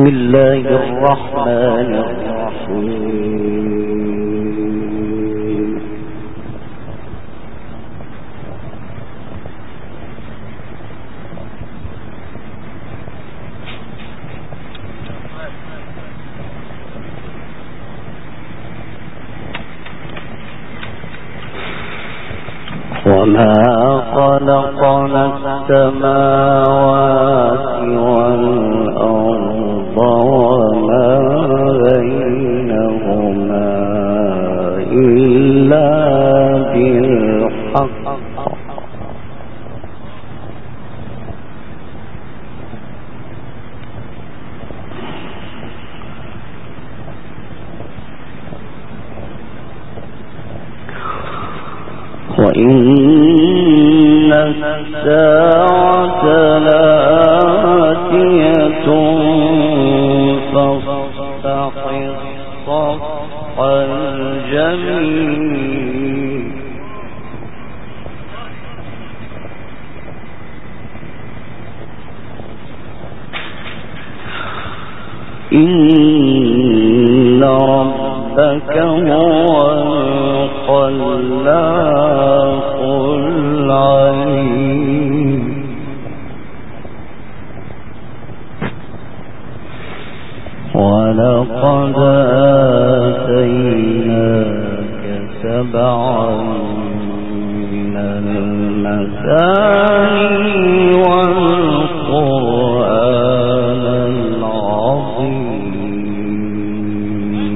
بسم الله الرحمن الرحيم. وما خلقنا السماوات والأرض وما بينهما إلا بالحق وإن الساعة لآتية فاصفح الصفح الجميل إن ربك هو الخلاق العليم ولقد آتيناك سبعا من المثاني والقرآن العظيم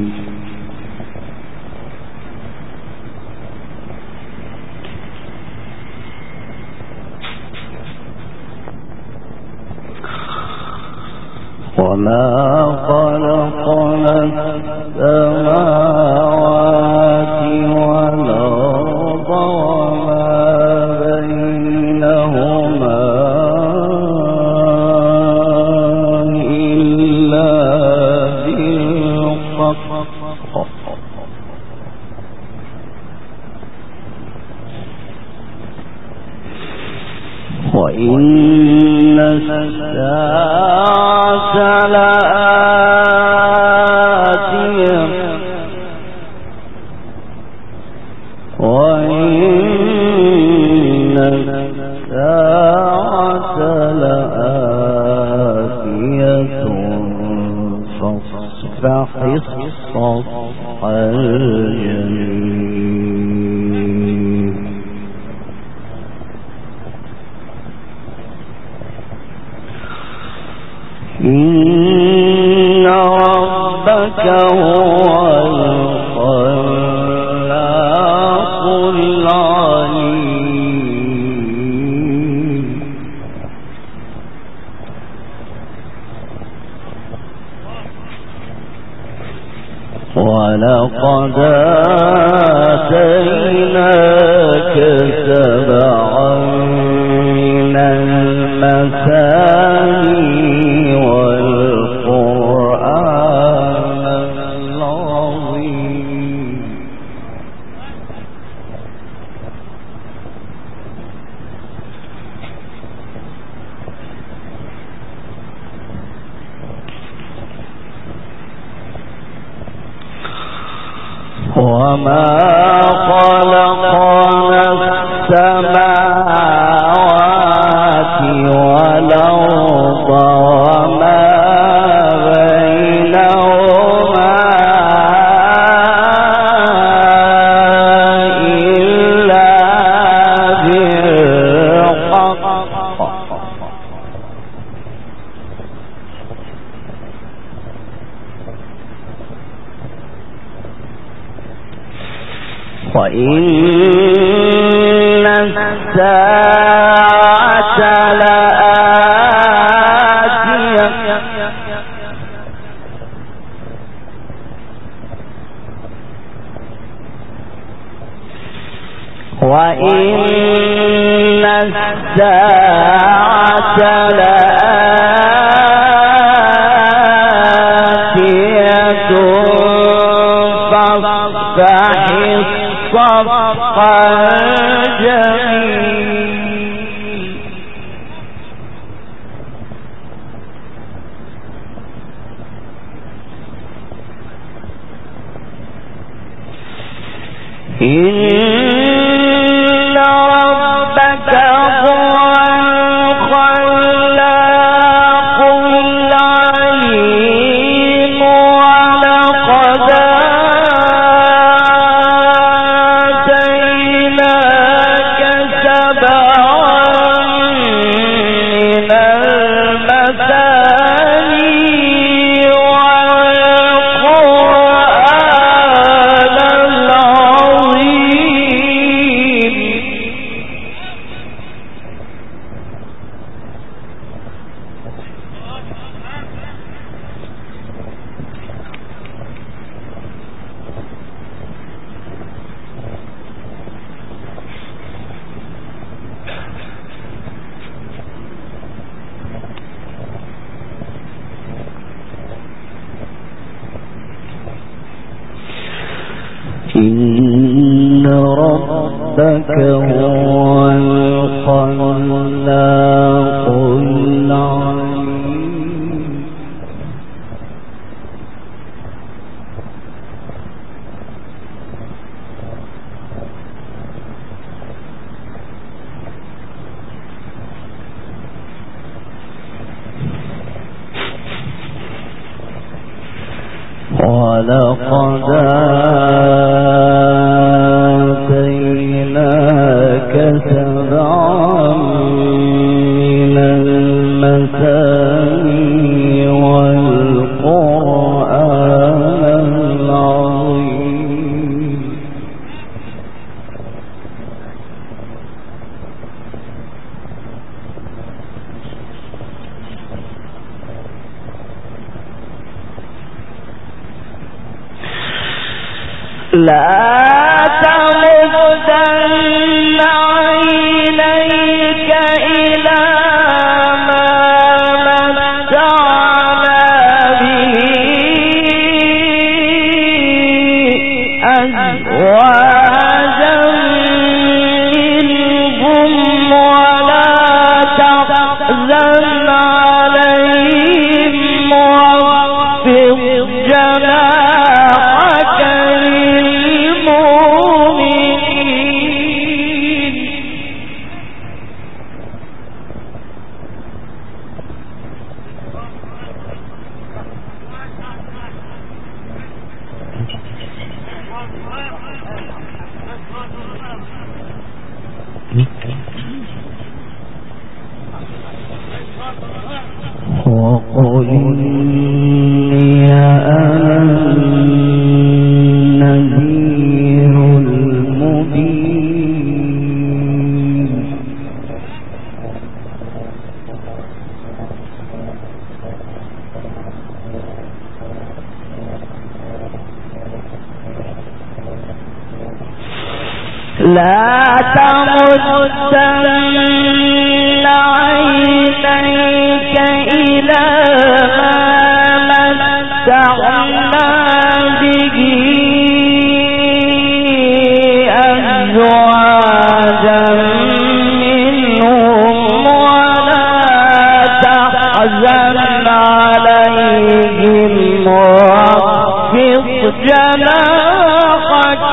وما خلقنا السماوات والأرض وما بينهما إلا بالحق وإن الساعة لآتية وإن الساعة لآتية فاصفح الصفح الجميل إن ربك هو الخلاق العليم ولقد آتيناك سبعا من المثاني والقرآن العظيم وما خلقنا السماوات والأرض وما بينهما إلا بالحق وإن الساعة لآتية وإن الساعة لآتية فاصفح الصفح الجميل إن ربك هو الخلاق العليم ولقد آتيناك سبعا من المثاني والقرآن العظيم لا تمدن عينيك إلى ما متعنا به أزواجا منهم ولا تحزن عليهم واخفض جناحك وقل إني أنا النذير المبين لا تمدن عينيك إلى ما متعنا به أزواجا منهم ولا تحزن عليهم واخفض جناحك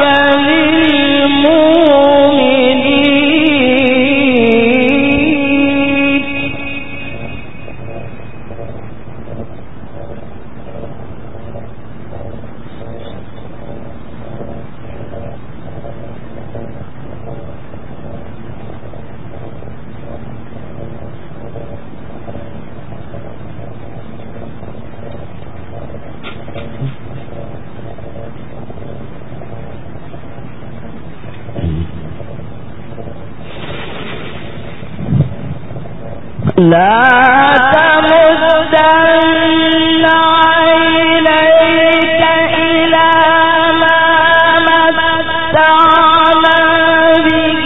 لا تمدن عينيك إلى ما متعنا به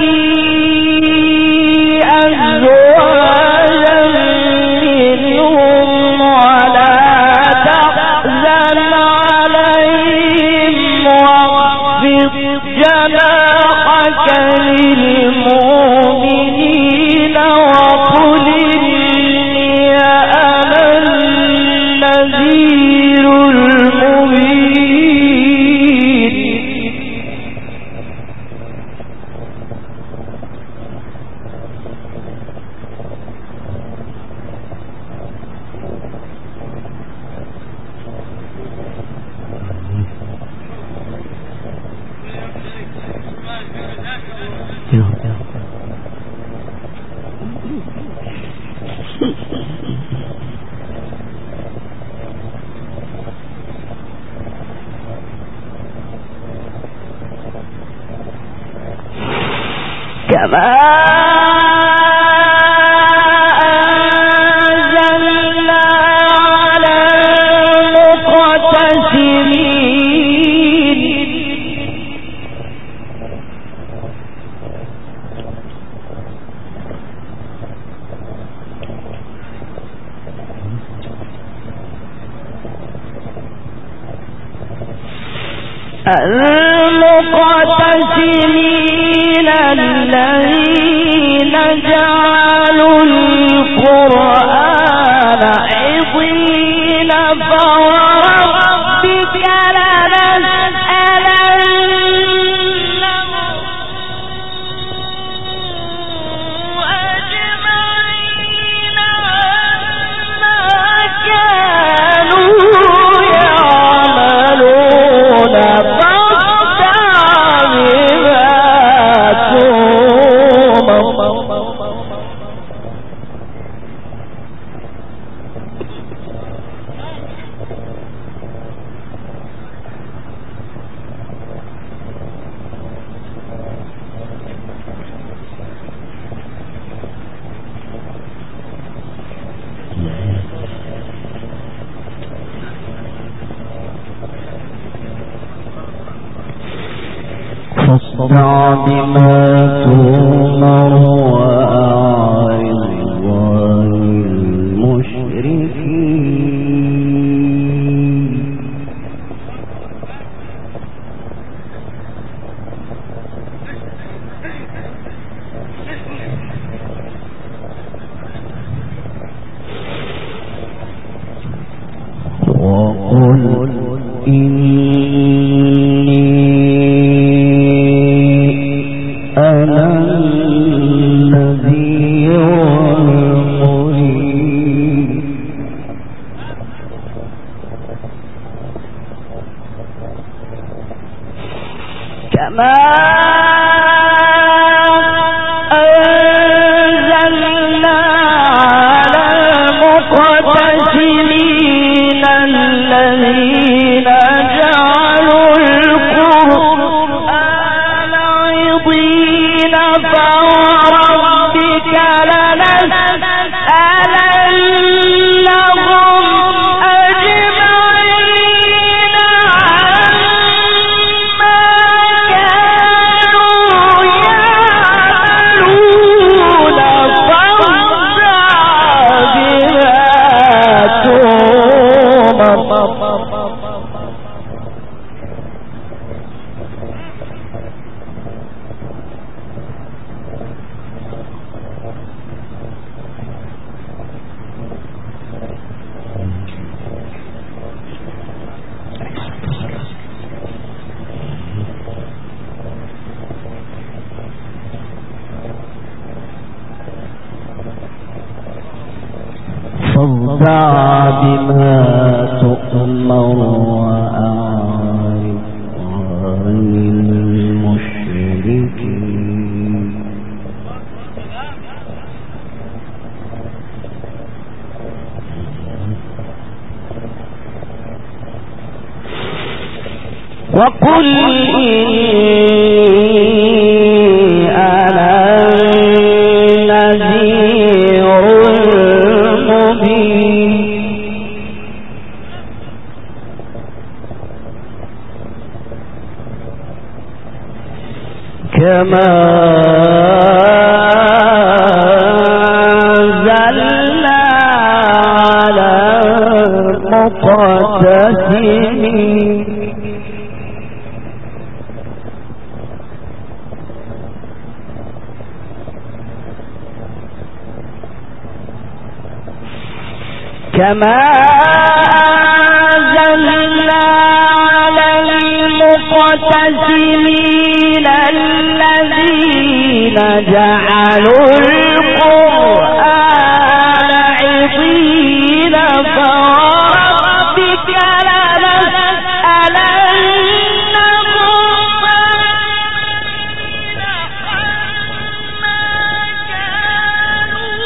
أزواجا منهم ولا تحزن عليهم واخفض جناحك للمؤمنين وقل إني أنا كما أنزلنا على المقتسمين الذين جعلوا القرآن عضين فوربك لنسألنهم أجمعين عما كانوا يعملون فاصدع بما تؤمر وأعرض عن المشركين وقل كما أنزلنا على المقتسمين الذين جعلوا القرآن عضين فوربك لنسألنهم أجمعين فاصدع بما تؤمر وأعرض عن المشركين وقل إني أنا النذير المبين كما أنزلنا على المقتسمين كما أنزلنا على المقتسمين الذين جعلوا القرآن عضين فوربك لنسألنهم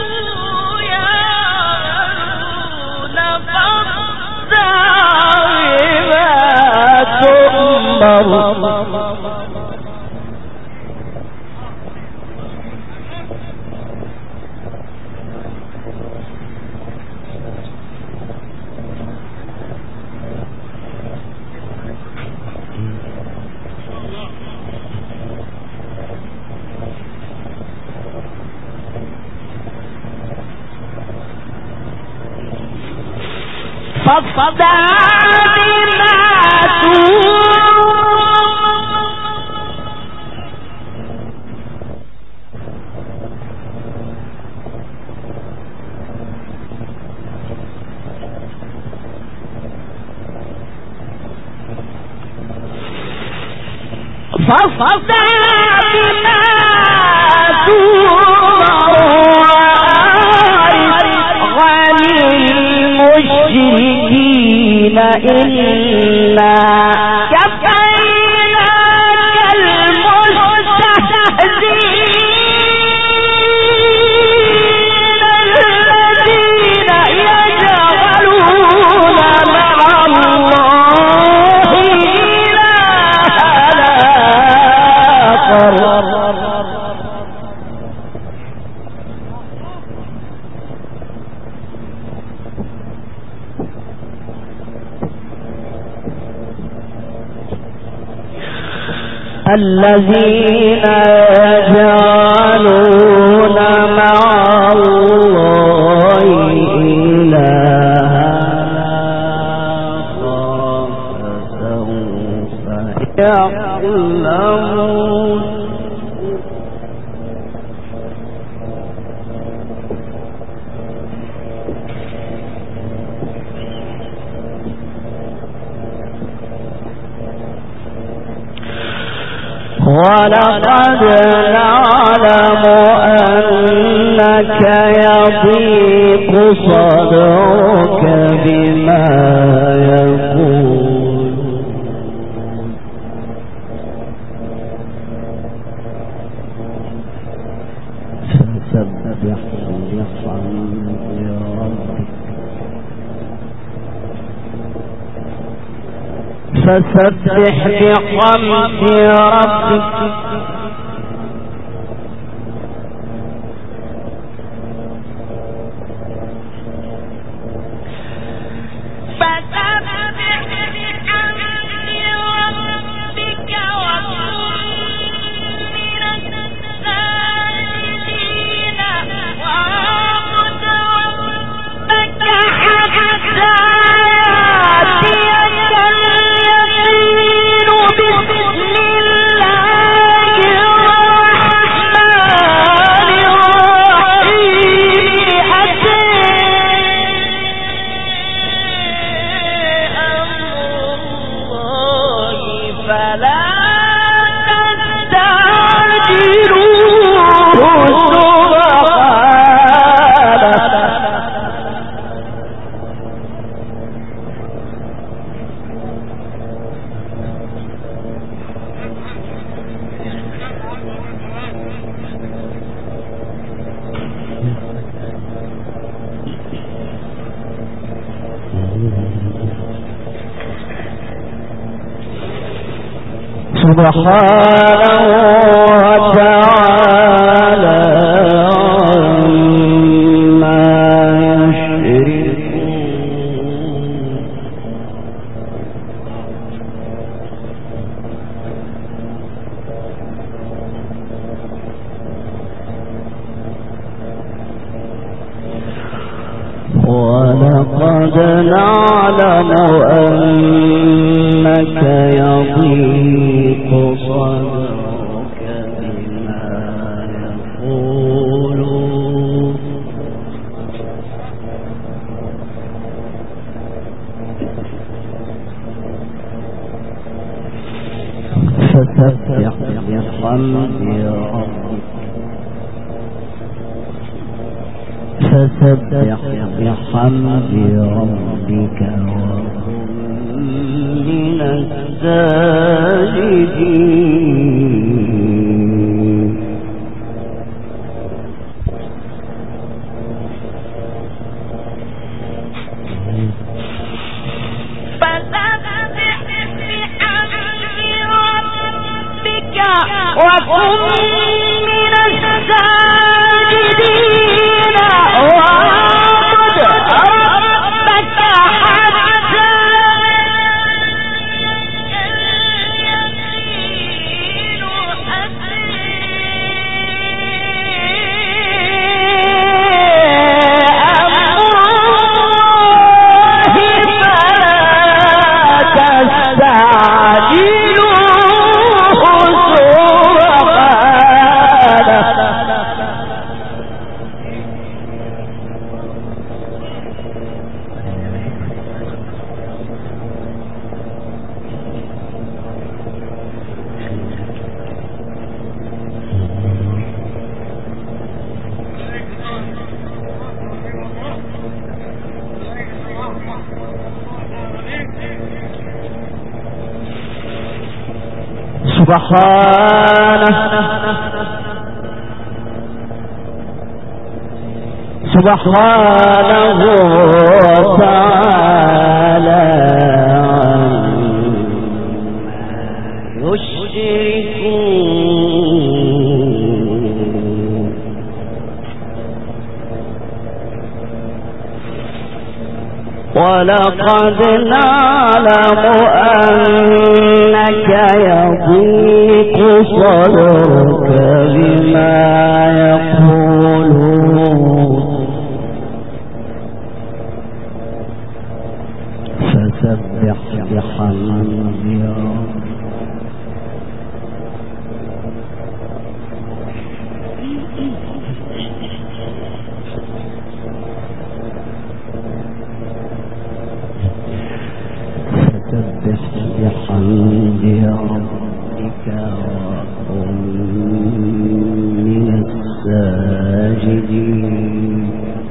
الذين يجعلون مع الله إلها فسوف يعلمون ولقد نعلم أنك يضيق صدرك بما يقول فسبح بحمد ربك فسبح بحمد ربك سبحانه وتعالى عما يشركون ولقد نعلم أنك يضيق صدرك بما يقولون فسبح بحمد ربك فسبح بحمد ربك وكن من الساجدين سبحانه وتعالى يشركون ولقد نعلم أنك يضيق صدرك بما يقولون فسبح بحمد بحمد ربك وكن من الساجدين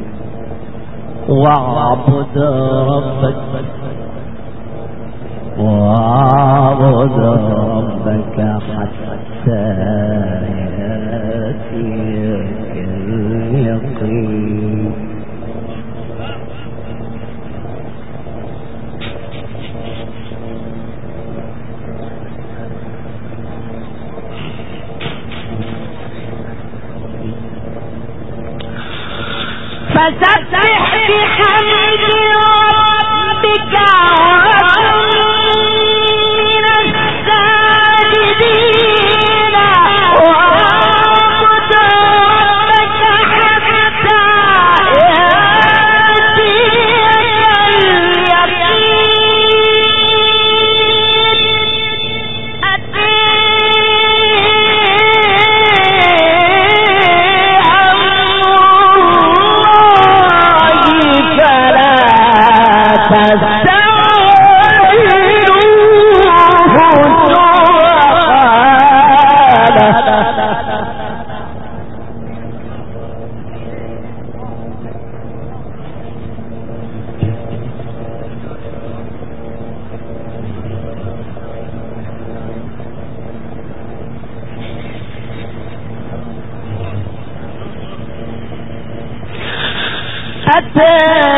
واعبد ربك حتى يأتيك اليقين فسبح بحمد ربك وكن من الساجدين واعبد ربك حتى يأتيك أتى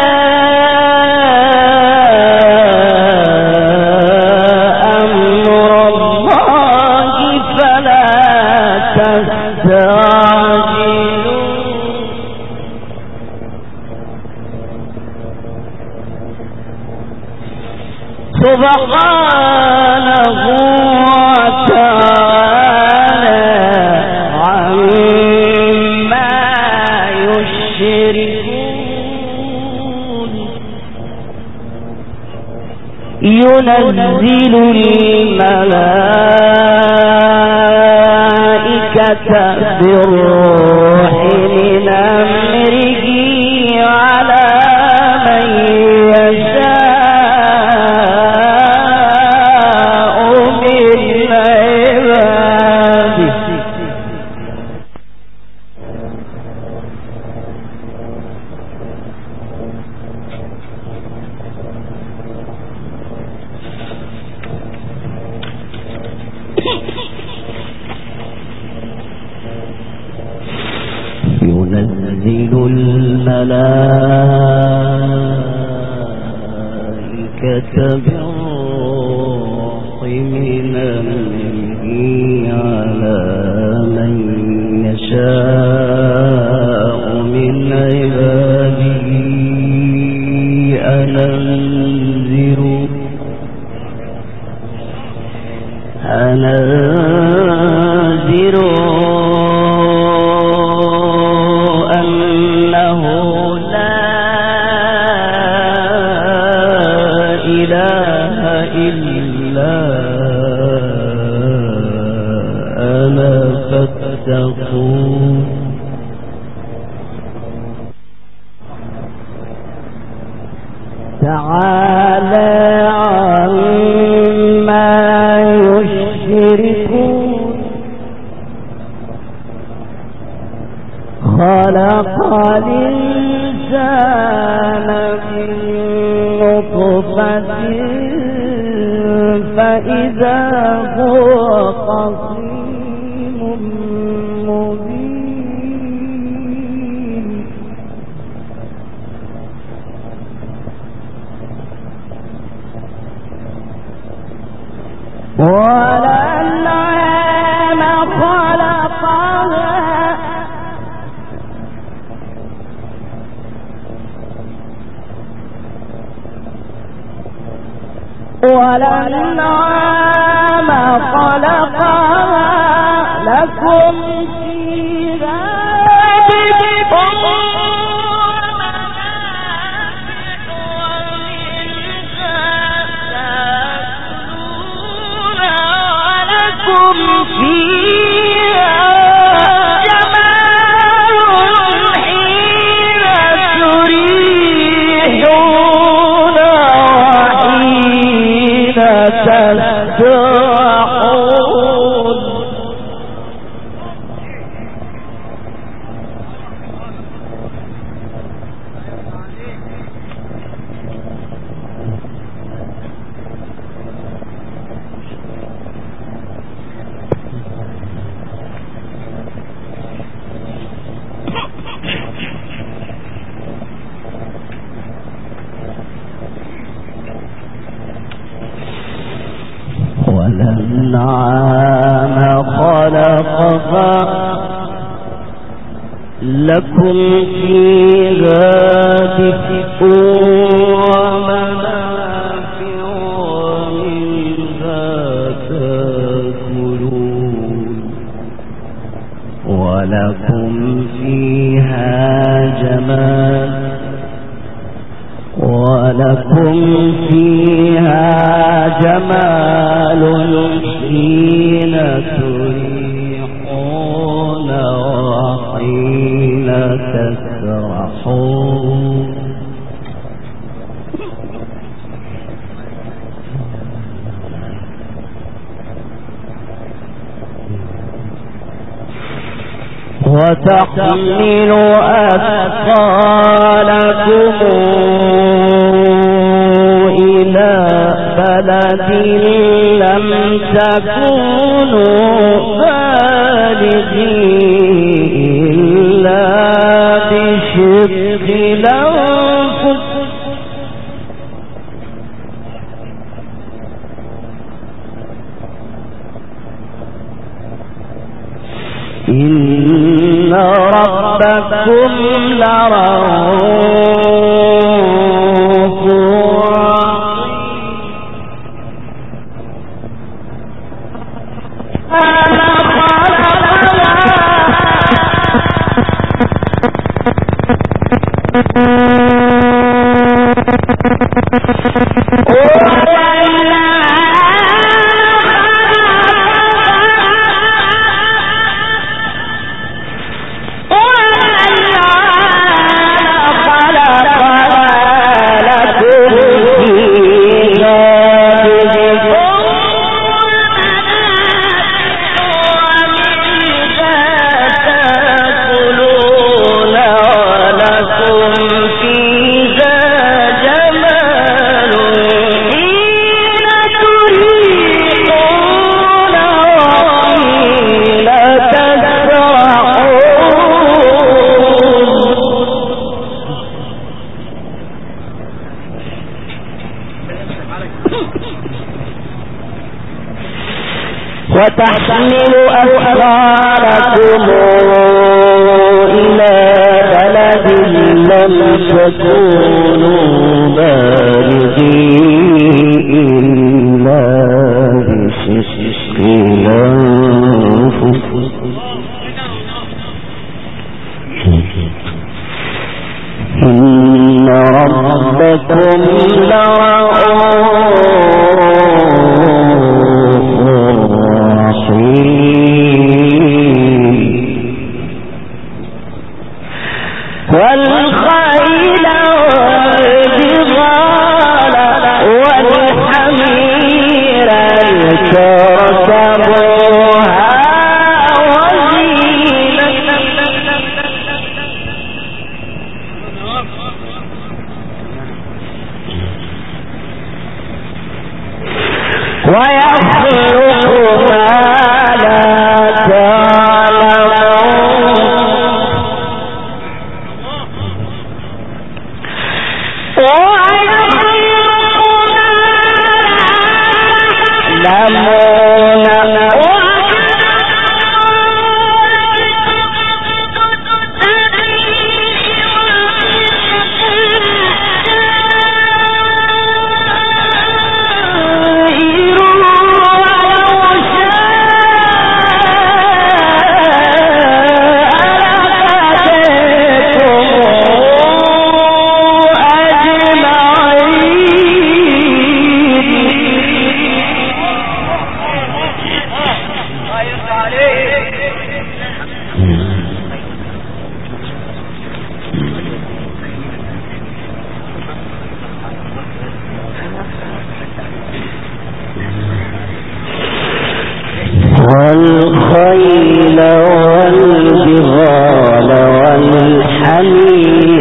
أمر الله فلا تستعجلوا سبحانه وتعالى عما يشركون ينزل الملائكة بالروح من أمره على من يشاء من عباده ينزل الملائكة بالروح من أمره على من يشاء من عباده تعالى عما يشركون خلق الإنسان من نطفة فإذا هو والأنعام خلقها لكم فيها دفء والأنعام خلقها لكم فيها دفء ومنافع ومنها تأكلون ولكم فيها جمال جمال حين تريحون وحين تسرحون وتحمل أثقالكم إلى بلد لم تكونوا بالغيه إلا بشق الأنفس إن ربكم لرؤوف وتحمل أثقالكم إلى بلد لم تكونوا بالغيه إلا بشق الأنفس إن ربكم والخيل والبغال والحمير لتركبوها وزينة ويخلق ما لا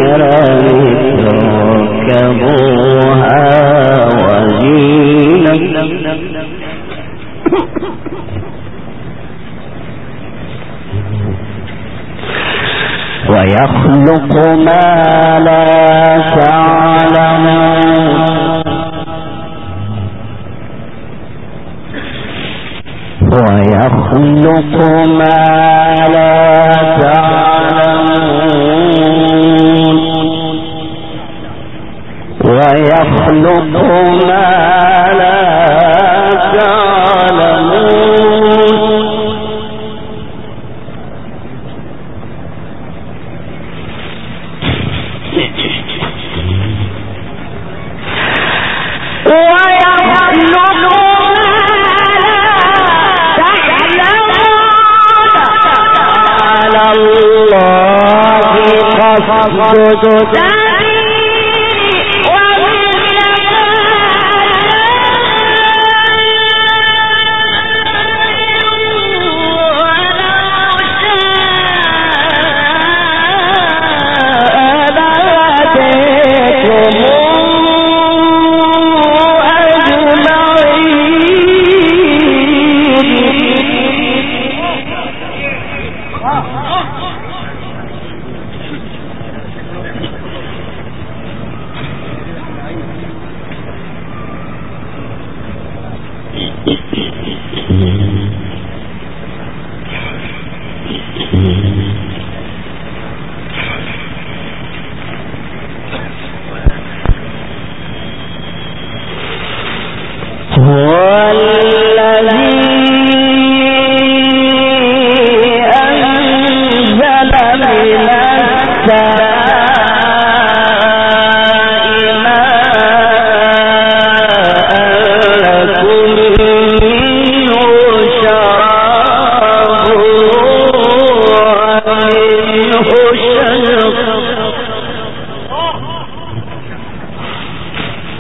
لتركبوها وزينة ويخلق ما لا تعلمون ويخلق ما لا تعلمون ويخلق ما لا تعلمون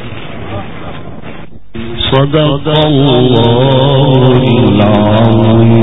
صدق الله العظيم.